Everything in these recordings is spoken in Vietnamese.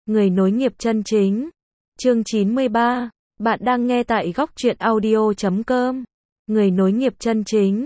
Người nối nghiệp chân chính. Chương 93. Bạn đang nghe tại góc truyện audio.com. Người nối nghiệp chân chính.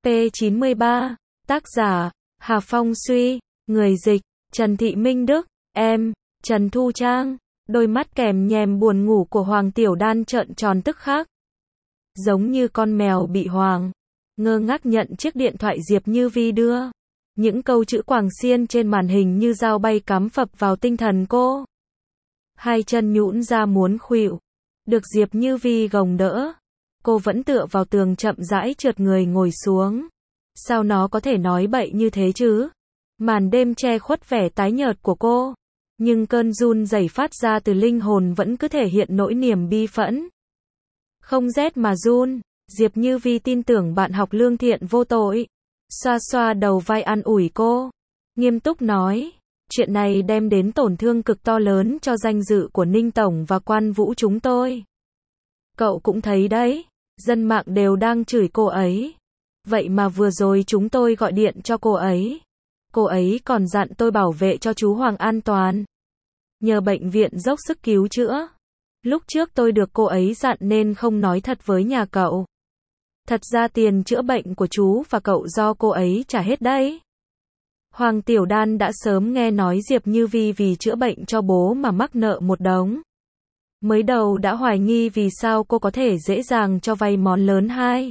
P93. Tác giả: Hà Phong Suy. Người dịch: Trần Thị Minh Đức. Em: Trần Thu Trang. Đôi mắt kèm nhèm buồn ngủ của Hoàng Tiểu Đan trợn tròn tức khắc. Giống như con mèo bị hoang. Ngơ ngác nhận chiếc điện thoại Diệp Như Vi đưa. Những câu chữ quàng xiên trên màn hình như dao bay cắm phập vào tinh thần cô. Hai chân nhũn ra muốn khuỵu. Được Diệp Như Vi gồng đỡ. Cô vẫn tựa vào tường chậm rãi trượt người ngồi xuống. Sao nó có thể nói bậy như thế chứ? Màn đêm che khuất vẻ tái nhợt của cô. Nhưng cơn run rẩy phát ra từ linh hồn vẫn cứ thể hiện nỗi niềm bi phẫn. Không rét mà run. Diệp Như Vi tin tưởng bạn học lương thiện vô tội. Xoa xoa đầu vai an ủi cô. Nghiêm túc nói. Chuyện này đem đến tổn thương cực to lớn cho danh dự của Ninh Tổng và Quan Vũ chúng tôi. Cậu cũng thấy đấy. Dân mạng đều đang chửi cô ấy. Vậy mà vừa rồi chúng tôi gọi điện cho cô ấy. Cô ấy còn dặn tôi bảo vệ cho chú Hoàng an toàn. Nhờ bệnh viện dốc sức cứu chữa. Lúc trước tôi được cô ấy dặn nên không nói thật với nhà cậu. Thật ra tiền chữa bệnh của chú và cậu do cô ấy trả hết đấy. Hoàng Tiểu Đan đã sớm nghe nói Diệp Như Vi vì chữa bệnh cho bố mà mắc nợ một đống. Mới đầu đã hoài nghi vì sao cô có thể dễ dàng cho vay món lớn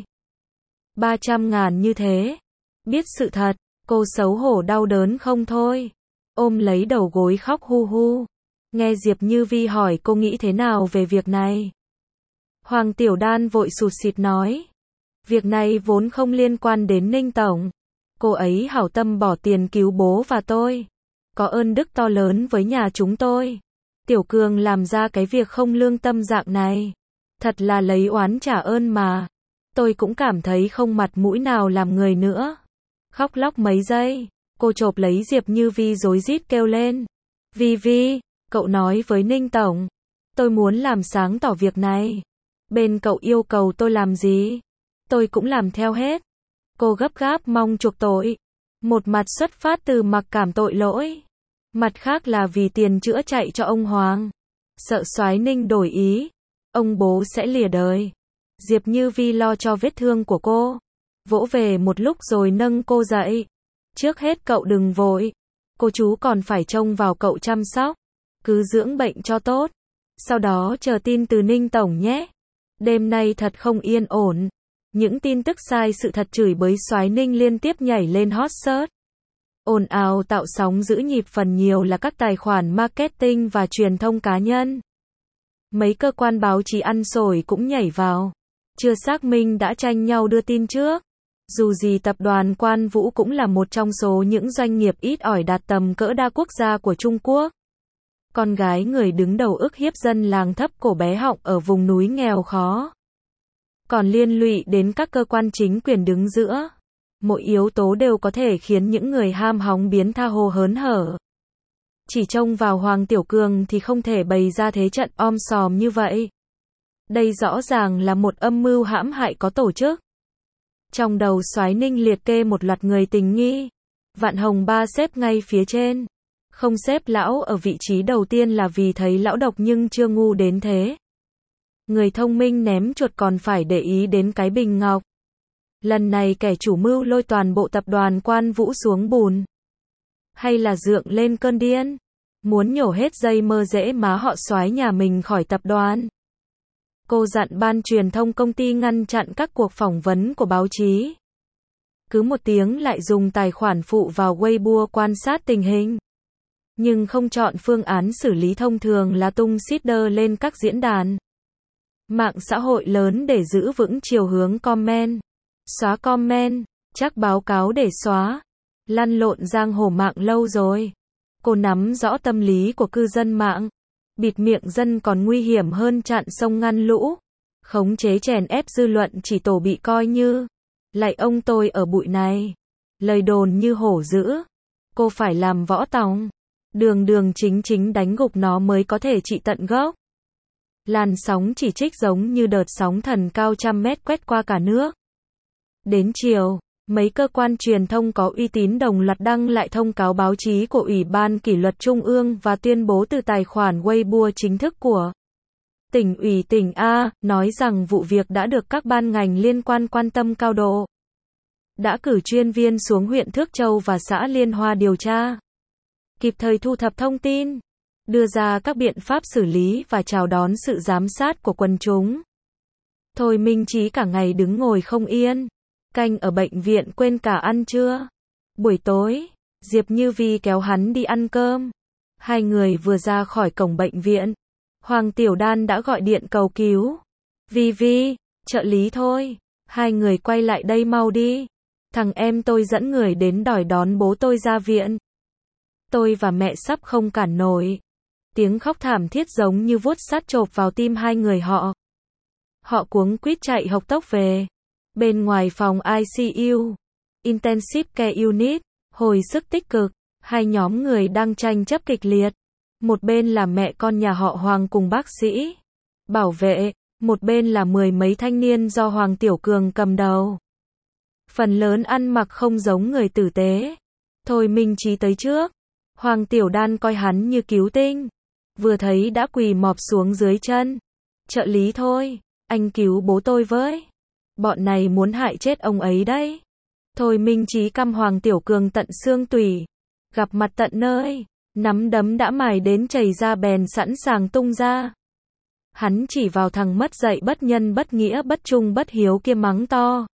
200-300 ngàn như thế. Biết sự thật, cô xấu hổ đau đớn không thôi. Ôm lấy đầu gối khóc hu hu. Nghe Diệp Như Vi hỏi cô nghĩ thế nào về việc này. Hoàng Tiểu Đan vội sụt sịt nói. Việc này vốn không liên quan đến Ninh Tổng. Cô ấy hảo tâm bỏ tiền cứu bố và tôi. Có ơn đức to lớn với nhà chúng tôi. Tiểu Cường làm ra cái việc không lương tâm dạng này. Thật là lấy oán trả ơn mà. Tôi cũng cảm thấy không mặt mũi nào làm người nữa. Khóc lóc mấy giây. Cô chộp lấy Diệp Như Vi rối rít kêu lên. Vi Vi, cậu nói với Ninh Tổng. Tôi muốn làm sáng tỏ việc này. Bên cậu yêu cầu tôi làm gì? Tôi cũng làm theo hết. Cô gấp gáp mong chuộc tội. Một mặt xuất phát từ mặc cảm tội lỗi. Mặt khác là vì tiền chữa chạy cho ông Hoàng. Sợ soái Ninh đổi ý. Ông bố sẽ lìa đời. Diệp Như Vi lo cho vết thương của cô. Vỗ về một lúc rồi nâng cô dậy. Trước hết cậu đừng vội. Cô chú còn phải trông vào cậu chăm sóc. Cứ dưỡng bệnh cho tốt. Sau đó chờ tin từ Ninh Tổng nhé. Đêm nay thật không yên ổn. Những tin tức sai sự thật chửi bới soái Ninh liên tiếp nhảy lên hot search. Ồn ào tạo sóng giữ nhịp phần nhiều là các tài khoản marketing và truyền thông cá nhân. Mấy cơ quan báo chí ăn xổi cũng nhảy vào. Chưa xác minh đã tranh nhau đưa tin trước. Dù gì tập đoàn Quan Vũ cũng là một trong số những doanh nghiệp ít ỏi đạt tầm cỡ đa quốc gia của Trung Quốc. Con gái người đứng đầu ức hiếp dân làng thấp cổ bé họng ở vùng núi nghèo khó. Còn liên lụy đến các cơ quan chính quyền đứng giữa. Mỗi yếu tố đều có thể khiến những người ham hóng biến tha hồ hớn hở. Chỉ trông vào Hoàng Tiểu Cường thì không thể bày ra thế trận om sòm như vậy. Đây rõ ràng là một âm mưu hãm hại có tổ chức. Trong đầu soái Ninh liệt kê một loạt người tình nghi. Vạn Hồng Ba xếp ngay phía trên. Không xếp lão ở vị trí đầu tiên là vì thấy lão độc nhưng chưa ngu đến thế. Người thông minh ném chuột còn phải để ý đến cái bình ngọc. Lần này kẻ chủ mưu lôi toàn bộ tập đoàn Quan Vũ xuống bùn. Hay là dượng lên cơn điên. Muốn nhổ hết dây mơ rễ má họ soái nhà mình khỏi tập đoàn. Cô dặn ban truyền thông công ty ngăn chặn các cuộc phỏng vấn của báo chí. Cứ một tiếng lại dùng tài khoản phụ vào Weibo quan sát tình hình. Nhưng không chọn phương án xử lý thông thường là tung seeder lên các diễn đàn. Mạng xã hội lớn để giữ vững chiều hướng comment. Xóa comment, chắc báo cáo để xóa. Lăn lộn giang hồ mạng lâu rồi. Cô nắm rõ tâm lý của cư dân mạng. Bịt miệng dân còn nguy hiểm hơn chặn sông ngăn lũ. Khống chế chèn ép dư luận chỉ tổ bị coi như. Lạy ông tôi ở bụi này. Lời đồn như hổ dữ. Cô phải làm võ tòng. Đường chính đánh gục nó mới có thể trị tận gốc. Làn sóng chỉ trích giống như đợt sóng thần cao trăm mét quét qua cả nước. Đến chiều, Mấy cơ quan truyền thông có uy tín đồng loạt đăng lại thông cáo báo chí của Ủy ban Kỷ luật Trung ương và tuyên bố từ tài khoản Weibo chính thức của tỉnh ủy tỉnh A, nói rằng vụ việc đã được các ban ngành liên quan quan tâm cao độ. Đã cử chuyên viên xuống huyện Thước Châu và xã Liên Hoa điều tra, kịp thời thu thập thông tin, đưa ra các biện pháp xử lý và chào đón sự giám sát của quần chúng. Thôi Minh Chí cả ngày đứng ngồi không yên, canh ở bệnh viện quên cả ăn trưa. Buổi tối, Diệp Như Vi kéo hắn đi ăn cơm. Hai người vừa ra khỏi cổng bệnh viện, Hoàng Tiểu Đan đã gọi điện cầu cứu. Vi Vi, trợ lý thôi, hai người quay lại đây mau đi. Thằng em tôi dẫn người đến đòi đón bố tôi ra viện. Tôi và mẹ sắp không cản nổi. Tiếng khóc thảm thiết giống như vuốt sắt chộp vào tim hai người họ. Họ cuống quýt chạy hộc tốc về. Bên ngoài phòng ICU, Intensive Care Unit, hồi sức tích cực, hai nhóm người đang tranh chấp kịch liệt. Một bên là mẹ con nhà họ Hoàng cùng bác sĩ, bảo vệ, một bên là mười mấy thanh niên do Hoàng Tiểu Cường cầm đầu. Phần lớn ăn mặc không giống người tử tế. Thôi Minh Chí tới trước. Hoàng Tiểu Đan coi hắn như cứu tinh. Vừa thấy đã quỳ mọp xuống dưới chân. Trợ lý thôi, anh cứu bố tôi với. Bọn này muốn hại chết ông ấy đấy. Thôi Minh Chí căm Hoàng Tiểu Cường tận xương tủy. Gặp mặt tận nơi, nắm đấm đã mài đến chảy ra bèn sẵn sàng tung ra. Hắn chỉ vào thằng mất dạy bất nhân bất nghĩa bất trung bất hiếu kia mắng to.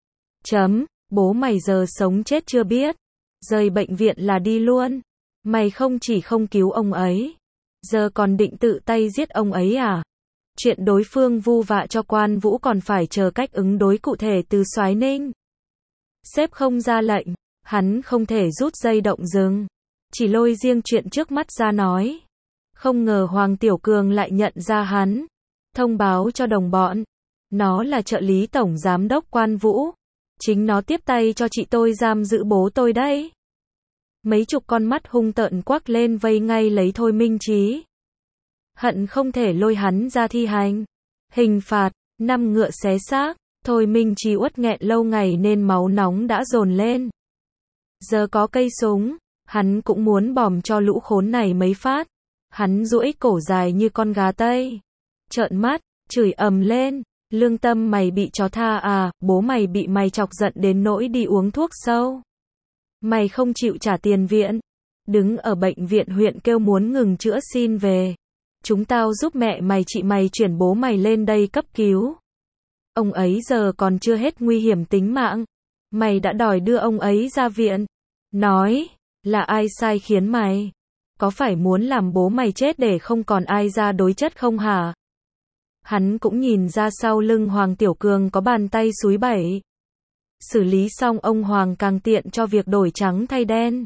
Bố mày giờ sống chết chưa biết. Rời bệnh viện là đi luôn. Mày không chỉ không cứu ông ấy, giờ còn định tự tay giết ông ấy à? Chuyện đối phương vu vạ cho Quan Vũ còn phải chờ cách ứng đối cụ thể từ Soái Ninh. Sếp không ra lệnh, hắn không thể rút dây động rừng, chỉ lôi riêng chuyện trước mắt ra nói. Không ngờ Hoàng Tiểu Cường lại nhận ra hắn, thông báo cho đồng bọn. Nó là trợ lý tổng giám đốc Quan Vũ. Chính nó tiếp tay cho chị tôi giam giữ bố tôi đấy. Mấy chục con mắt hung tợn quắc lên vây ngay lấy Thôi Minh Chí. Hận không thể lôi hắn ra thi hành. Hình phạt, 5 ngựa xé xác. Thôi Minh Chí uất nghẹn lâu ngày nên máu nóng đã dồn lên. Giờ có cây súng, hắn cũng muốn bòm cho lũ khốn này mấy phát. Hắn duỗi cổ dài như con gà Tây. Trợn mắt, chửi ầm lên. Lương tâm mày bị chó tha à, bố mày bị mày chọc giận đến nỗi đi uống thuốc sâu. Mày không chịu trả tiền viện. Đứng ở bệnh viện huyện kêu muốn ngừng chữa xin về. Chúng tao giúp mẹ mày chị mày chuyển bố mày lên đây cấp cứu. Ông ấy giờ còn chưa hết nguy hiểm tính mạng. Mày đã đòi đưa ông ấy ra viện. Nói, là ai sai khiến mày? Có phải muốn làm bố mày chết để không còn ai ra đối chất không hả? Hắn cũng nhìn ra sau lưng Hoàng Tiểu Cường có bàn tay xúi bẩy. Xử lý xong ông Hoàng càng tiện cho việc đổi trắng thay đen.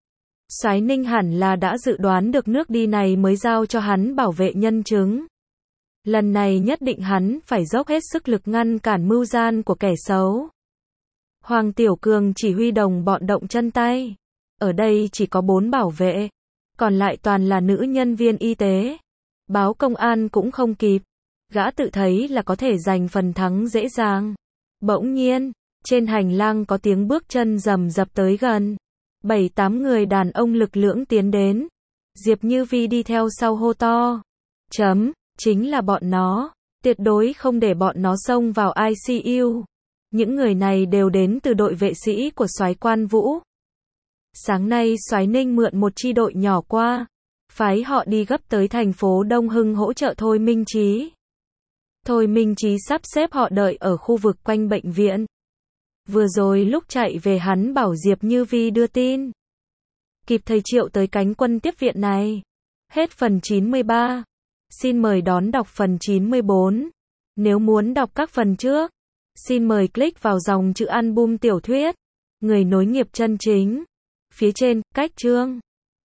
Soái Ninh hẳn là đã dự đoán được nước đi này mới giao cho hắn bảo vệ nhân chứng. Lần này nhất định hắn phải dốc hết sức lực ngăn cản mưu gian của kẻ xấu. Hoàng Tiểu Cường chỉ huy đồng bọn động chân tay. Ở đây chỉ có 4 bảo vệ, còn lại toàn là nữ nhân viên y tế. Báo công an cũng không kịp. Gã tự thấy là có thể giành phần thắng dễ dàng. Bỗng nhiên, trên hành lang có tiếng bước chân rầm rập tới gần. 7-8 người đàn ông lực lưỡng tiến đến. Diệp Như Vi đi theo sau hô to. Chính là bọn nó. Tuyệt đối không để bọn nó xông vào ICU. Những người này đều đến từ đội vệ sĩ của Soái Quan Vũ. Sáng nay Soái Ninh mượn một chi đội nhỏ qua. Phái họ đi gấp tới thành phố Đông Hưng hỗ trợ Thôi Minh Chí. Thôi Minh Chí sắp xếp họ đợi ở khu vực quanh bệnh viện. Vừa rồi lúc chạy về hắn bảo Diệp Như Vi đưa tin. Kịp thời triệu tới cánh quân tiếp viện này. Hết phần 93. Xin mời đón đọc phần 94. Nếu muốn đọc các phần trước, xin mời click vào dòng chữ album tiểu thuyết. Người nối nghiệp chân chính. Phía trên, cách chương.